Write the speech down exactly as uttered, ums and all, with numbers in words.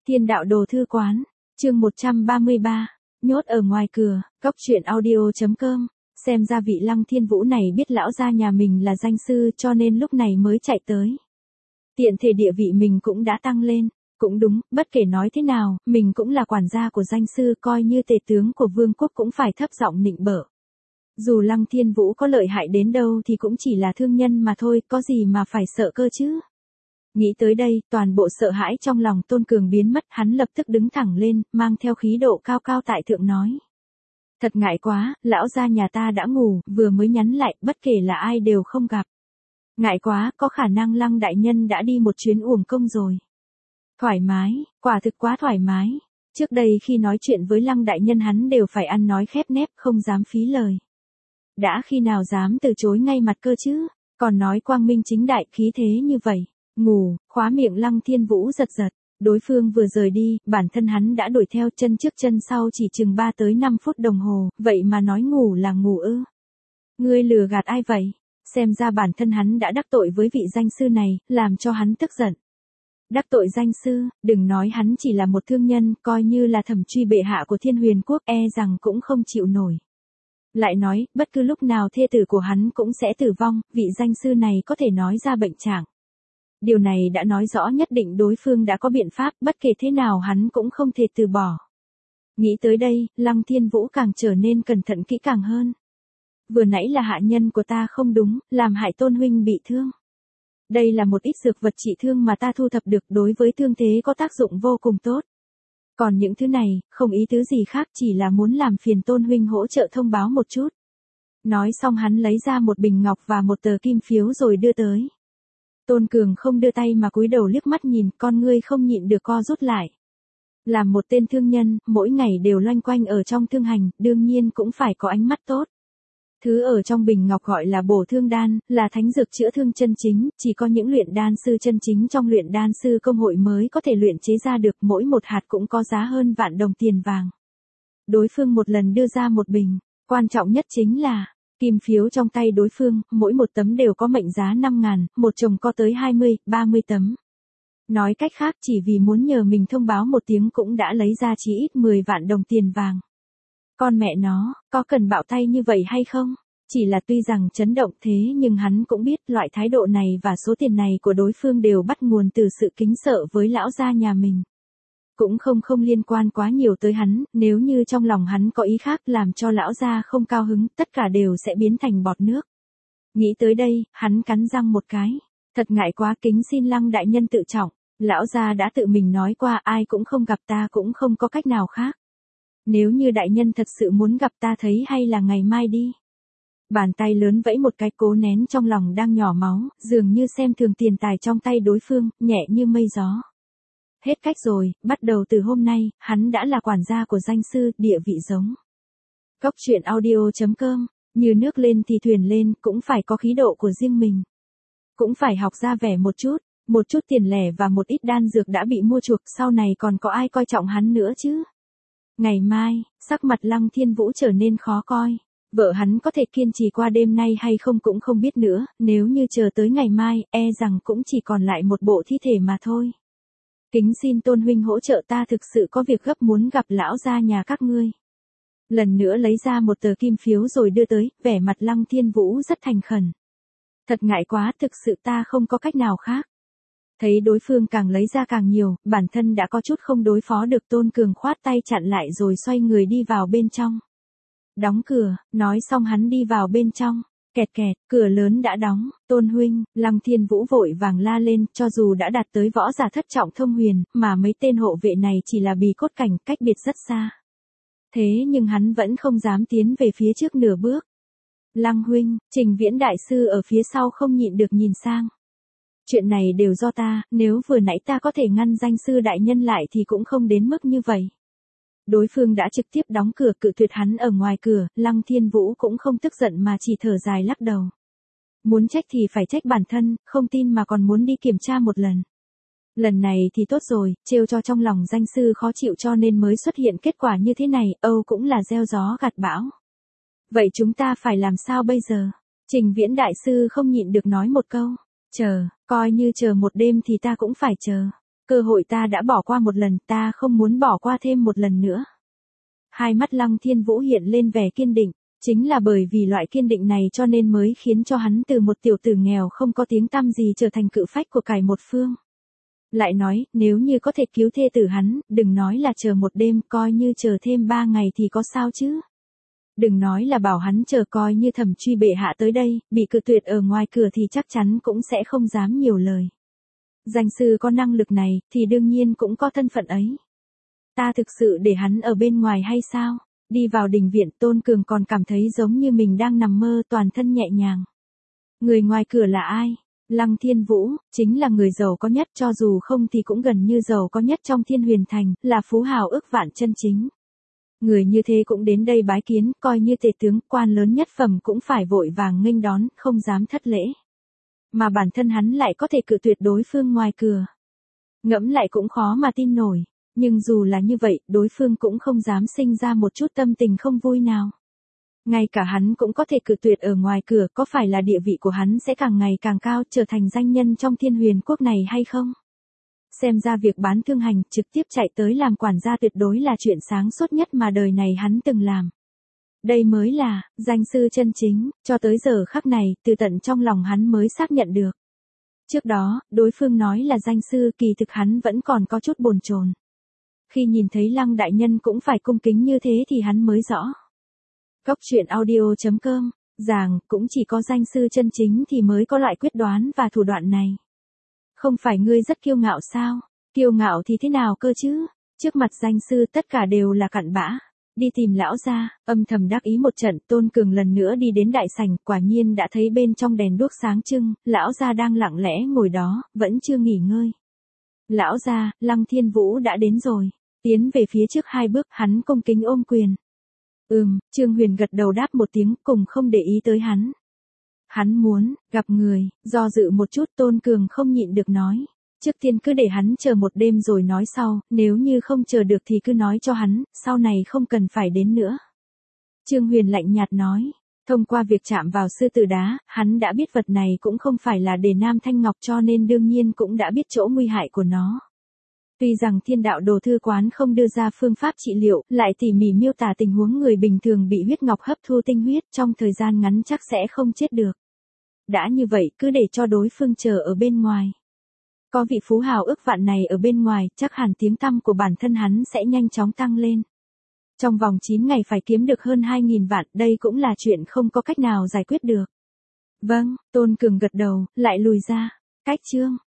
Thiên đạo đồ thư quán, chương một trăm ba mươi ba, nhốt ở ngoài cửa, cóc truyện audio chấm com, xem ra vị Lăng Thiên Vũ này biết lão gia nhà mình là danh sư cho nên lúc này mới chạy tới. Tiện thể địa vị mình cũng đã tăng lên, cũng đúng, bất kể nói thế nào, mình cũng là quản gia của danh sư, coi như tể tướng của vương quốc cũng phải thấp giọng nịnh bợ. Dù Lăng Thiên Vũ có lợi hại đến đâu thì cũng chỉ là thương nhân mà thôi, có gì mà phải sợ cơ chứ. Nghĩ tới đây, toàn bộ sợ hãi trong lòng Tôn Cường biến mất, hắn lập tức đứng thẳng lên, mang theo khí độ cao cao tại thượng nói. Thật ngại quá, lão gia nhà ta đã ngủ, vừa mới nhắn lại, bất kể là ai đều không gặp. Ngại quá, có khả năng Lăng đại nhân đã đi một chuyến uổng công rồi. Thoải mái, quả thực quá thoải mái. Trước đây khi nói chuyện với Lăng đại nhân hắn đều phải ăn nói khép nép, không dám phí lời. Đã khi nào dám từ chối ngay mặt cơ chứ, còn nói quang minh chính đại khí thế như vậy. Ngủ, khóa miệng Lăng Thiên Vũ giật giật, đối phương vừa rời đi, bản thân hắn đã đuổi theo chân trước chân sau chỉ chừng ba tới năm phút đồng hồ, vậy mà nói ngủ là ngủ ư. Ngươi lừa gạt ai vậy? Xem ra bản thân hắn đã đắc tội với vị danh sư này, làm cho hắn tức giận. Đắc tội danh sư, đừng nói hắn chỉ là một thương nhân, coi như là thẩm truy bệ hạ của Thiên Huyền Quốc e rằng cũng không chịu nổi. Lại nói, bất cứ lúc nào thê tử của hắn cũng sẽ tử vong, vị danh sư này có thể nói ra bệnh trạng. Điều này đã nói rõ nhất định đối phương đã có biện pháp, bất kể thế nào hắn cũng không thể từ bỏ. Nghĩ tới đây, Lăng Thiên Vũ càng trở nên cẩn thận kỹ càng hơn. Vừa nãy là hạ nhân của ta không đúng, làm hại Tôn huynh bị thương. Đây là một ít dược vật trị thương mà ta thu thập được, đối với thương thế có tác dụng vô cùng tốt. Còn những thứ này, không ý tứ gì khác, chỉ là muốn làm phiền Tôn huynh hỗ trợ thông báo một chút. Nói xong hắn lấy ra một bình ngọc và một tờ kim phiếu rồi đưa tới. Tôn Cường không đưa tay mà cúi đầu liếc mắt nhìn, con ngươi không nhịn được co rút lại. Làm một tên thương nhân, mỗi ngày đều loanh quanh ở trong thương hành, đương nhiên cũng phải có ánh mắt tốt. Thứ ở trong bình ngọc gọi là bổ thương đan, là thánh dược chữa thương chân chính, chỉ có những luyện đan sư chân chính trong luyện đan sư công hội mới có thể luyện chế ra được, mỗi một hạt cũng có giá hơn vạn đồng tiền vàng. Đối phương một lần đưa ra một bình, quan trọng nhất chính là kim phiếu trong tay đối phương, mỗi một tấm đều có mệnh giá năm ngàn, một chồng có tới hai mươi, ba mươi tấm. Nói cách khác chỉ vì muốn nhờ mình thông báo một tiếng cũng đã lấy ra chí ít mười vạn đồng tiền vàng. Con mẹ nó, có cần bạo tay như vậy hay không? Chỉ là tuy rằng chấn động thế nhưng hắn cũng biết loại thái độ này và số tiền này của đối phương đều bắt nguồn từ sự kính sợ với lão gia nhà mình. Cũng không không liên quan quá nhiều tới hắn, nếu như trong lòng hắn có ý khác làm cho lão gia không cao hứng, tất cả đều sẽ biến thành bọt nước. Nghĩ tới đây, hắn cắn răng một cái. Thật ngại quá, kính xin Lăng đại nhân tự trọng, lão gia đã tự mình nói qua ai cũng không gặp ta cũng không có cách nào khác. Nếu như đại nhân thật sự muốn gặp ta thấy hay là ngày mai đi. Bàn tay lớn vẫy một cái cố nén trong lòng đang nhỏ máu, dường như xem thường tiền tài trong tay đối phương, nhẹ như mây gió. Hết cách rồi, bắt đầu từ hôm nay, hắn đã là quản gia của danh sư, địa vị giống. Cóc truyện audio chấm com, như nước lên thì thuyền lên, cũng phải có khí độ của riêng mình. Cũng phải học ra vẻ một chút, một chút tiền lẻ và một ít đan dược đã bị mua chuộc, sau này còn có ai coi trọng hắn nữa chứ. Ngày mai, sắc mặt Lăng Thiên Vũ trở nên khó coi. Vợ hắn có thể kiên trì qua đêm nay hay không cũng không biết nữa, nếu như chờ tới ngày mai, e rằng cũng chỉ còn lại một bộ thi thể mà thôi. Kính xin Tôn huynh hỗ trợ, ta thực sự có việc gấp muốn gặp lão gia nhà các ngươi. Lần nữa lấy ra một tờ kim phiếu rồi đưa tới, vẻ mặt Lăng Thiên Vũ rất thành khẩn. Thật ngại quá, thực sự ta không có cách nào khác. Thấy đối phương càng lấy ra càng nhiều, bản thân đã có chút không đối phó được, Tôn Cường khoát tay chặn lại rồi xoay người đi vào bên trong. Đóng cửa, nói xong hắn đi vào bên trong. Kẹt kẹt, cửa lớn đã đóng. Tôn huynh, Lăng Thiên Vũ vội vàng la lên, cho dù đã đạt tới võ giả thất trọng thông huyền, mà mấy tên hộ vệ này chỉ là bì cốt cảnh, cách biệt rất xa. Thế nhưng hắn vẫn không dám tiến về phía trước nửa bước. Lăng huynh, Trình Viễn đại sư ở phía sau không nhịn được nhìn sang. Chuyện này đều do ta, nếu vừa nãy ta có thể ngăn danh sư đại nhân lại thì cũng không đến mức như vậy. Đối phương đã trực tiếp đóng cửa cự tuyệt hắn ở ngoài cửa, Lăng Thiên Vũ cũng không tức giận mà chỉ thở dài lắc đầu. Muốn trách thì phải trách bản thân, không tin mà còn muốn đi kiểm tra một lần. Lần này thì tốt rồi, trêu cho trong lòng danh sư khó chịu cho nên mới xuất hiện kết quả như thế này, âu cũng là gieo gió gặt bão. Vậy chúng ta phải làm sao bây giờ? Trình Viễn đại sư không nhịn được nói một câu. Chờ, coi như chờ một đêm thì ta cũng phải chờ. Cơ hội ta đã bỏ qua một lần, ta không muốn bỏ qua thêm một lần nữa. Hai mắt Lăng Thiên Vũ hiện lên vẻ kiên định, chính là bởi vì loại kiên định này cho nên mới khiến cho hắn từ một tiểu tử nghèo không có tiếng tăm gì trở thành cự phách của cải một phương. Lại nói, nếu như có thể cứu thê tử hắn, đừng nói là chờ một đêm, coi như chờ thêm ba ngày thì có sao chứ. Đừng nói là bảo hắn chờ, coi như Thẩm Truy bệ hạ tới đây, bị cự tuyệt ở ngoài cửa thì chắc chắn cũng sẽ không dám nhiều lời. Danh sư có năng lực này, thì đương nhiên cũng có thân phận ấy. Ta thực sự để hắn ở bên ngoài hay sao? Đi vào đình viện, Tôn Cường còn cảm thấy giống như mình đang nằm mơ, toàn thân nhẹ nhàng. Người ngoài cửa là ai? Lăng Thiên Vũ, chính là người giàu có nhất, cho dù không thì cũng gần như giàu có nhất trong Thiên Huyền Thành, là phú hào ức vạn chân chính. Người như thế cũng đến đây bái kiến, coi như tể tướng, quan lớn nhất phẩm cũng phải vội vàng nghênh đón, không dám thất lễ. Mà bản thân hắn lại có thể cự tuyệt đối phương ngoài cửa. Ngẫm lại cũng khó mà tin nổi, nhưng dù là như vậy, đối phương cũng không dám sinh ra một chút tâm tình không vui nào. Ngay cả hắn cũng có thể cự tuyệt ở ngoài cửa, có phải là địa vị của hắn sẽ càng ngày càng cao, trở thành danh nhân trong Thiên Huyền quốc này hay không? Xem ra việc bán thương hành, trực tiếp chạy tới làm quản gia tuyệt đối là chuyện sáng suốt nhất mà đời này hắn từng làm. Đây mới là danh sư chân chính, cho tới giờ khắc này, từ tận trong lòng hắn mới xác nhận được. Trước đó, đối phương nói là danh sư, kỳ thực hắn vẫn còn có chút bồn chồn. Khi nhìn thấy Lăng đại nhân cũng phải cung kính như thế thì hắn mới rõ. Góc truyện audio chấm com, rằng cũng chỉ có danh sư chân chính thì mới có loại quyết đoán và thủ đoạn này. Không phải ngươi rất kiêu ngạo sao? Kiêu ngạo thì thế nào cơ chứ? Trước mặt danh sư tất cả đều là cặn bã. Đi tìm lão gia, âm thầm đắc ý một trận, Tôn Cường lần nữa đi đến đại sảnh, quả nhiên đã thấy bên trong đèn đuốc sáng trưng, lão gia đang lặng lẽ ngồi đó, vẫn chưa nghỉ ngơi. Lão gia, Lăng Thiên Vũ đã đến rồi. Tiến về phía trước hai bước, hắn cung kính ôm quyền. Ừm, Trương Huyền gật đầu đáp một tiếng, cùng không để ý tới hắn. Hắn muốn gặp người, do dự một chút, Tôn Cường không nhịn được nói. Trước tiên cứ để hắn chờ một đêm rồi nói sau, nếu như không chờ được thì cứ nói cho hắn, sau này không cần phải đến nữa. Trương Huyền lạnh nhạt nói, thông qua việc chạm vào sư tử đá, hắn đã biết vật này cũng không phải là để Nam Thanh Ngọc, cho nên đương nhiên cũng đã biết chỗ nguy hại của nó. Tuy rằng Thiên Đạo Đồ Thư Quán không đưa ra phương pháp trị liệu, lại tỉ mỉ miêu tả tình huống người bình thường bị huyết ngọc hấp thu tinh huyết, trong thời gian ngắn chắc sẽ không chết được. Đã như vậy, cứ để cho đối phương chờ ở bên ngoài. Có vị phú hào ức vạn này ở bên ngoài, chắc hẳn tiếng tăm của bản thân hắn sẽ nhanh chóng tăng lên. Trong vòng chín ngày phải kiếm được hơn hai nghìn vạn, đây cũng là chuyện không có cách nào giải quyết được. Vâng, Tôn Cường gật đầu, lại lùi ra. Cách chương